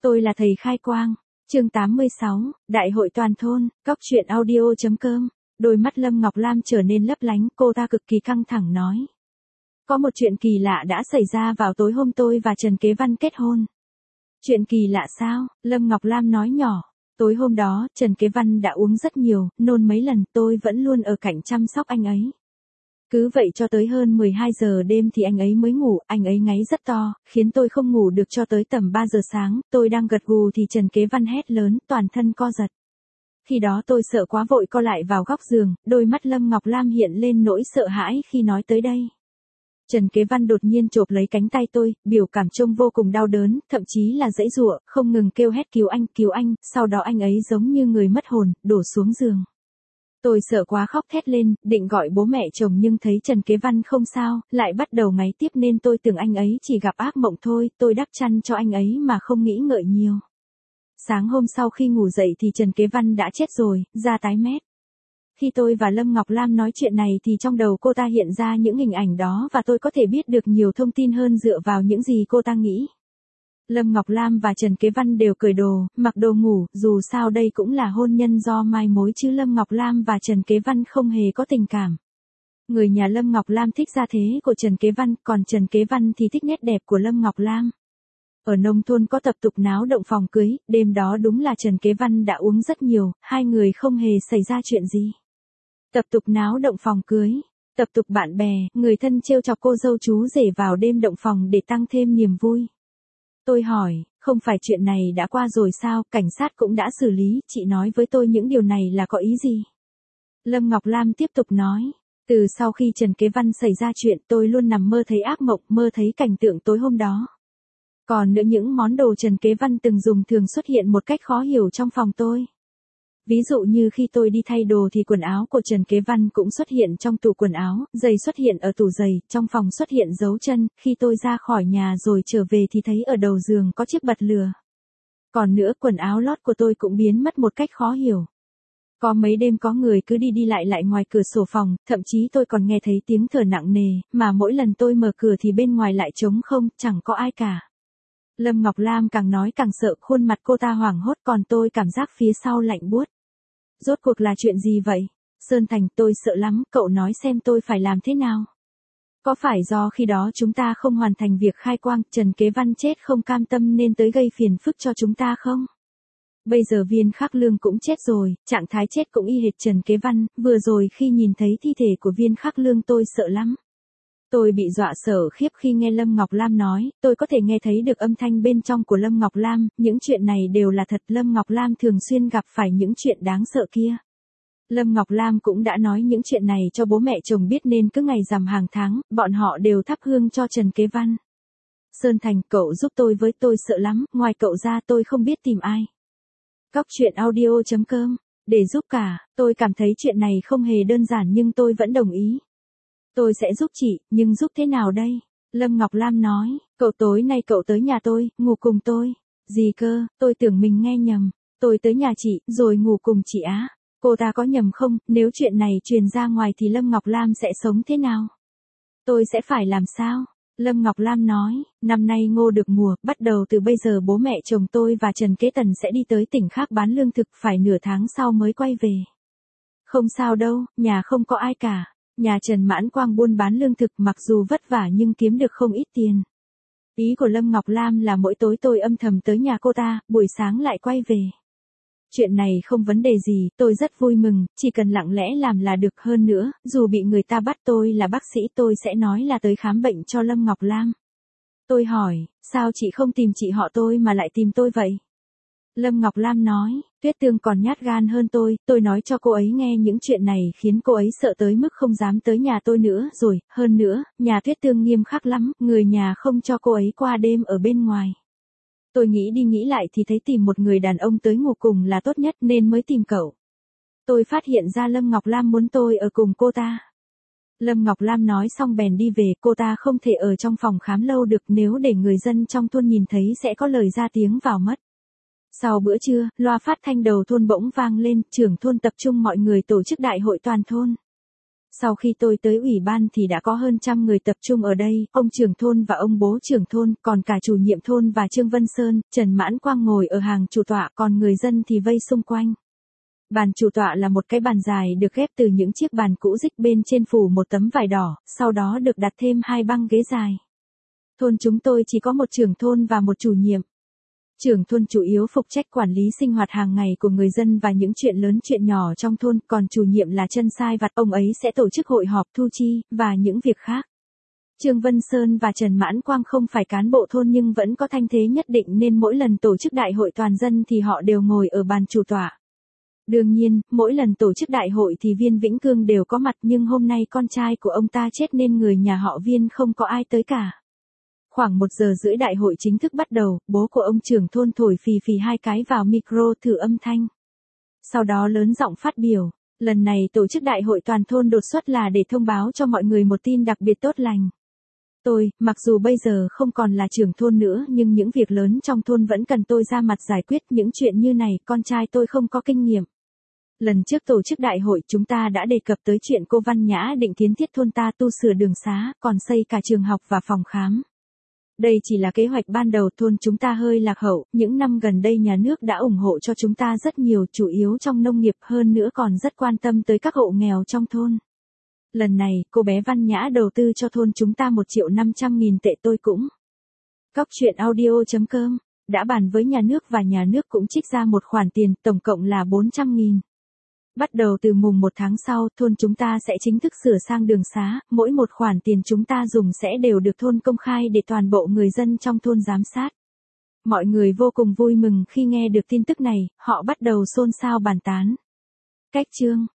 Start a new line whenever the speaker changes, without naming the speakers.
Tôi là thầy khai quang. Chương 86, Đại hội toàn thôn, Cóc truyện audio.com. Đôi mắt Lâm Ngọc Lam trở nên lấp lánh, cô ta cực kỳ căng thẳng nói. Có một chuyện kỳ lạ đã xảy ra vào tối hôm tôi và Trần Kế Văn kết hôn. Chuyện kỳ lạ sao? Lâm Ngọc Lam nói nhỏ. Tối hôm đó, Trần Kế Văn đã uống rất nhiều, nôn mấy lần, tôi vẫn luôn ở cạnh chăm sóc anh ấy. Cứ vậy cho tới hơn 12 giờ đêm thì anh ấy mới ngủ, anh ấy ngáy rất to, khiến tôi không ngủ được cho tới tầm 3 giờ sáng, tôi đang gật gù thì Trần Kế Văn hét lớn, toàn thân co giật. Khi đó tôi sợ quá vội co lại vào góc giường, đôi mắt Lâm Ngọc Lam hiện lên nỗi sợ hãi khi nói tới đây. Trần Kế Văn đột nhiên chộp lấy cánh tay tôi, biểu cảm trông vô cùng đau đớn, thậm chí là giãy giụa, không ngừng kêu hét cứu anh, sau đó anh ấy giống như người mất hồn, đổ xuống giường. Tôi sợ quá khóc thét lên, định gọi bố mẹ chồng nhưng thấy Trần Kế Văn không sao, lại bắt đầu ngáy tiếp nên tôi tưởng anh ấy chỉ gặp ác mộng thôi, tôi đắp chăn cho anh ấy mà không nghĩ ngợi nhiều. Sáng hôm sau khi ngủ dậy thì Trần Kế Văn đã chết rồi, da tái mét. Khi tôi và Lâm Ngọc Lam nói chuyện này thì trong đầu cô ta hiện ra những hình ảnh đó và tôi có thể biết được nhiều thông tin hơn dựa vào những gì cô ta nghĩ. Lâm Ngọc Lam và Trần Kế Văn đều cởi đồ, mặc đồ ngủ, dù sao đây cũng là hôn nhân do mai mối chứ Lâm Ngọc Lam và Trần Kế Văn không hề có tình cảm. Người nhà Lâm Ngọc Lam thích gia thế của Trần Kế Văn, còn Trần Kế Văn thì thích nét đẹp của Lâm Ngọc Lam. Ở nông thôn có tập tục náo động phòng cưới, đêm đó đúng là Trần Kế Văn đã uống rất nhiều, hai người không hề xảy ra chuyện gì. Tập tục náo động phòng cưới, tập tục bạn bè, người thân trêu chọc cô dâu chú rể vào đêm động phòng để tăng thêm niềm vui. Tôi hỏi, không phải chuyện này đã qua rồi sao, cảnh sát cũng đã xử lý, chị nói với tôi những điều này là có ý gì? Lâm Ngọc Lam tiếp tục nói, từ sau khi Trần Kế Văn xảy ra chuyện tôi luôn nằm mơ thấy ác mộng, mơ thấy cảnh tượng tối hôm đó. Còn nữa những món đồ Trần Kế Văn từng dùng thường xuất hiện một cách khó hiểu trong phòng tôi. Ví dụ như khi tôi đi thay đồ thì quần áo của Trần Kế Văn cũng xuất hiện trong tủ quần áo, giày xuất hiện ở tủ giày, trong phòng xuất hiện dấu chân, khi tôi ra khỏi nhà rồi trở về thì thấy ở đầu giường có chiếc bật lửa. Còn nữa quần áo lót của tôi cũng biến mất một cách khó hiểu. Có mấy đêm có người cứ đi đi lại ngoài cửa sổ phòng, thậm chí tôi còn nghe thấy tiếng thở nặng nề, mà mỗi lần tôi mở cửa thì bên ngoài lại trống không, chẳng có ai cả. Lâm Ngọc Lam càng nói càng sợ, khuôn mặt cô ta hoảng hốt còn tôi cảm giác phía sau lạnh buốt. Rốt cuộc là chuyện gì vậy? Sơn Thành, tôi sợ lắm, cậu nói xem tôi phải làm thế nào? Có phải do khi đó chúng ta không hoàn thành việc khai quang, Trần Kế Văn chết không cam tâm nên tới gây phiền phức cho chúng ta không? Bây giờ Viên Khắc Lương cũng chết rồi, trạng thái chết cũng y hệt Trần Kế Văn, vừa rồi khi nhìn thấy thi thể của Viên Khắc Lương tôi sợ lắm. Tôi bị dọa sợ khiếp khi nghe Lâm Ngọc Lam nói, tôi có thể nghe thấy được âm thanh bên trong của Lâm Ngọc Lam, những chuyện này đều là thật, Lâm Ngọc Lam thường xuyên gặp phải những chuyện đáng sợ kia. Lâm Ngọc Lam cũng đã nói những chuyện này cho bố mẹ chồng biết nên cứ ngày rằm hàng tháng, bọn họ đều thắp hương cho Trần Kế Văn. Sơn Thành, cậu giúp tôi với, tôi sợ lắm, ngoài cậu ra tôi không biết tìm ai. Cóc truyện audio.com, để giúp cả, tôi cảm thấy chuyện này không hề đơn giản nhưng tôi vẫn đồng ý. Tôi sẽ giúp chị, nhưng giúp thế nào đây? Lâm Ngọc Lam nói, cậu tối nay cậu tới nhà tôi, ngủ cùng tôi. Gì cơ, tôi tưởng mình nghe nhầm. Tôi tới nhà chị, rồi ngủ cùng chị á. Cô ta có nhầm không, nếu chuyện này truyền ra ngoài thì Lâm Ngọc Lam sẽ sống thế nào? Tôi sẽ phải làm sao? Lâm Ngọc Lam nói, năm nay ngô được mùa, bắt đầu từ bây giờ bố mẹ chồng tôi và Trần Kế Tần sẽ đi tới tỉnh khác bán lương thực, phải nửa tháng sau mới quay về. Không sao đâu, nhà không có ai cả. Nhà Trần Mãn Quang buôn bán lương thực mặc dù vất vả nhưng kiếm được không ít tiền. Ý của Lâm Ngọc Lam là mỗi tối tôi âm thầm tới nhà cô ta, buổi sáng lại quay về. Chuyện này không vấn đề gì, tôi rất vui mừng, chỉ cần lặng lẽ làm là được, hơn nữa, dù bị người ta bắt tôi là bác sĩ tôi sẽ nói là tới khám bệnh cho Lâm Ngọc Lam. Tôi hỏi, sao chị không tìm chị họ tôi mà lại tìm tôi vậy? Lâm Ngọc Lam nói, Tuyết Tương còn nhát gan hơn tôi nói cho cô ấy nghe những chuyện này khiến cô ấy sợ tới mức không dám tới nhà tôi nữa rồi, hơn nữa, nhà Tuyết Tương nghiêm khắc lắm, người nhà không cho cô ấy qua đêm ở bên ngoài. Tôi nghĩ đi nghĩ lại thì thấy tìm một người đàn ông tới ngủ cùng là tốt nhất nên mới tìm cậu. Tôi phát hiện ra Lâm Ngọc Lam muốn tôi ở cùng cô ta. Lâm Ngọc Lam nói xong bèn đi về, cô ta không thể ở trong phòng khám lâu được, nếu để người dân trong thôn nhìn thấy sẽ có lời ra tiếng vào mất. Sau bữa trưa, loa phát thanh đầu thôn bỗng vang lên, trưởng thôn tập trung mọi người tổ chức đại hội toàn thôn. Sau khi tôi tới ủy ban thì đã có hơn 100 người tập trung ở đây, ông trưởng thôn và ông bố trưởng thôn, còn cả chủ nhiệm thôn và Trương Vân Sơn, Trần Mãn Quang ngồi ở hàng chủ tọa, còn người dân thì vây xung quanh. Bàn chủ tọa là một cái bàn dài được ghép từ những chiếc bàn cũ rích, bên trên phủ một tấm vải đỏ, sau đó được đặt thêm 2 băng ghế dài. Thôn chúng tôi chỉ có một trưởng thôn và một chủ nhiệm. Trưởng thôn chủ yếu phụ trách quản lý sinh hoạt hàng ngày của người dân và những chuyện lớn chuyện nhỏ trong thôn, còn chủ nhiệm là chân sai vặt, ông ấy sẽ tổ chức hội họp thu chi, và những việc khác. Trương Vân Sơn và Trần Mãn Quang không phải cán bộ thôn nhưng vẫn có thanh thế nhất định nên mỗi lần tổ chức đại hội toàn dân thì họ đều ngồi ở bàn chủ tọa. Đương nhiên, mỗi lần tổ chức đại hội thì Viên Vĩnh Cương đều có mặt, nhưng hôm nay con trai của ông ta chết nên người nhà họ Viên không có ai tới cả. Khoảng 1 giờ rưỡi đại hội chính thức bắt đầu, bố của ông trưởng thôn thổi phì phì 2 cái vào micro thử âm thanh. Sau đó lớn giọng phát biểu, lần này tổ chức đại hội toàn thôn đột xuất là để thông báo cho mọi người một tin đặc biệt tốt lành. Tôi, mặc dù bây giờ không còn là trưởng thôn nữa nhưng những việc lớn trong thôn vẫn cần tôi ra mặt giải quyết, những chuyện như này con trai tôi không có kinh nghiệm. Lần trước tổ chức đại hội chúng ta đã đề cập tới chuyện cô Văn Nhã định kiến thiết thôn ta tu sửa đường xá, còn xây cả trường học và phòng khám. Đây chỉ là kế hoạch ban đầu, thôn chúng ta hơi lạc hậu, những năm gần đây nhà nước đã ủng hộ cho chúng ta rất nhiều, chủ yếu trong nông nghiệp, hơn nữa còn rất quan tâm tới các hộ nghèo trong thôn. Lần này, cô bé Văn Nhã đầu tư cho thôn chúng ta 1.500.000 tệ, tôi cũng. Cóc truyện audio.com đã bàn với nhà nước và nhà nước cũng trích ra một khoản tiền, tổng cộng là 400.000. Bắt đầu từ mùng 1 tháng sau, thôn chúng ta sẽ chính thức sửa sang đường xá, mỗi một khoản tiền chúng ta dùng sẽ đều được thôn công khai để toàn bộ người dân trong thôn giám sát. Mọi người vô cùng vui mừng khi nghe được tin tức này, họ bắt đầu xôn xao bàn tán. Cách chương